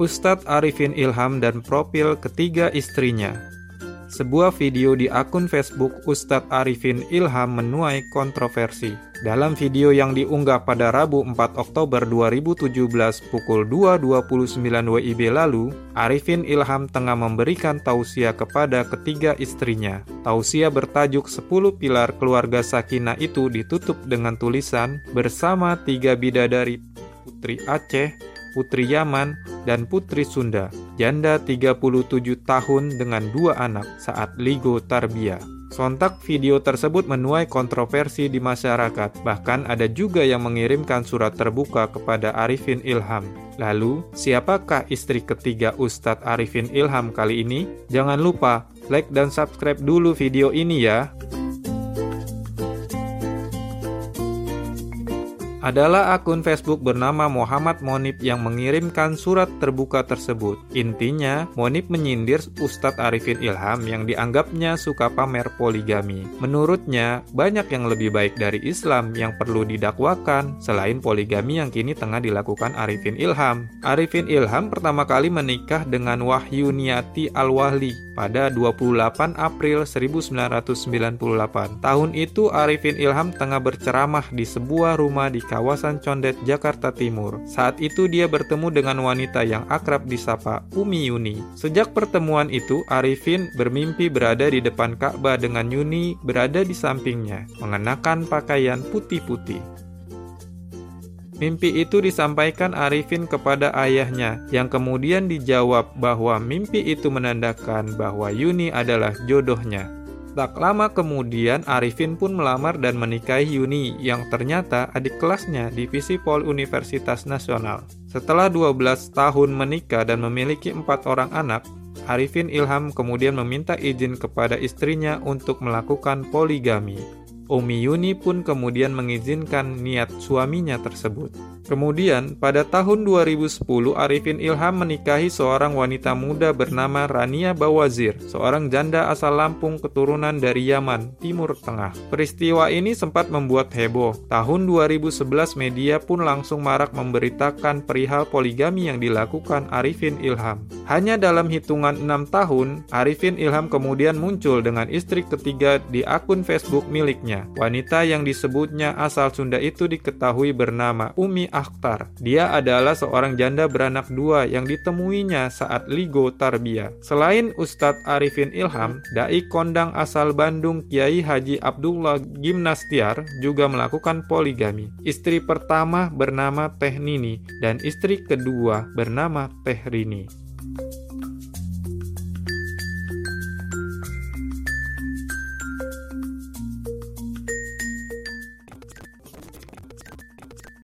Ustadz Arifin Ilham dan profil ketiga istrinya. Sebuah video di akun Facebook Ustadz Arifin Ilham menuai kontroversi. Dalam video yang diunggah pada Rabu 4 Oktober 2017 pukul 2.29 WIB lalu, Arifin Ilham tengah memberikan tausiah kepada ketiga istrinya. Tausiah bertajuk 10 pilar keluarga sakinah itu ditutup dengan tulisan, bersama 3 bidadari, Putri Aceh, Putri Yaman, dan Putri Sunda, janda 37 tahun dengan 2 anak saat Ligo Tarbiyah. Sontak video tersebut menuai kontroversi di masyarakat, bahkan ada juga yang mengirimkan surat terbuka kepada Arifin Ilham. Lalu, siapakah istri ketiga Ustadz Arifin Ilham kali ini? Jangan lupa like dan subscribe dulu video ini ya. Adalah akun Facebook bernama Muhammad Monip yang mengirimkan surat terbuka tersebut. Intinya, Monip menyindir Ustadz Arifin Ilham yang dianggapnya suka pamer poligami. Menurutnya, banyak yang lebih baik dari Islam yang perlu didakwakan selain poligami yang kini tengah dilakukan Arifin Ilham. Arifin Ilham pertama kali menikah dengan Wahyuniati Al-Wahli pada 28 April 1998. Tahun itu Arifin Ilham tengah berceramah di sebuah rumah di kawasan Condet, Jakarta Timur. Saat itu dia bertemu dengan wanita yang akrab disapa Umi Yuni. Sejak pertemuan itu, Arifin bermimpi berada di depan Ka'bah dengan Yuni berada di sampingnya, mengenakan pakaian putih-putih. Mimpi itu disampaikan Arifin kepada ayahnya, yang kemudian dijawab bahwa mimpi itu menandakan bahwa Yuni adalah jodohnya. Tak lama kemudian Arifin pun melamar dan menikahi Yuni yang ternyata adik kelasnya di Visipol Universitas Nasional. Setelah 12 tahun menikah dan memiliki 4 orang anak, Arifin Ilham kemudian meminta izin kepada istrinya untuk melakukan poligami. Umi Yuni pun kemudian mengizinkan niat suaminya tersebut. Kemudian, pada tahun 2010, Arifin Ilham menikahi seorang wanita muda bernama Rania Bawazir, seorang janda asal Lampung keturunan dari Yaman, Timur Tengah. Peristiwa ini sempat membuat heboh. Tahun 2011, media pun langsung marak memberitakan perihal poligami yang dilakukan Arifin Ilham. Hanya dalam hitungan 6 tahun, Arifin Ilham kemudian muncul dengan istri ketiga di akun Facebook miliknya. Wanita yang disebutnya asal Sunda itu diketahui bernama Umi Akhtar. Dia adalah seorang janda beranak 2 yang ditemuinya saat Ligo Tarbiyah. Selain Ustadz Arifin Ilham, dai kondang asal Bandung Kiai Haji Abdullah Gimnastiar juga melakukan poligami. Istri pertama bernama Teh Nini dan istri kedua bernama Teh Rini.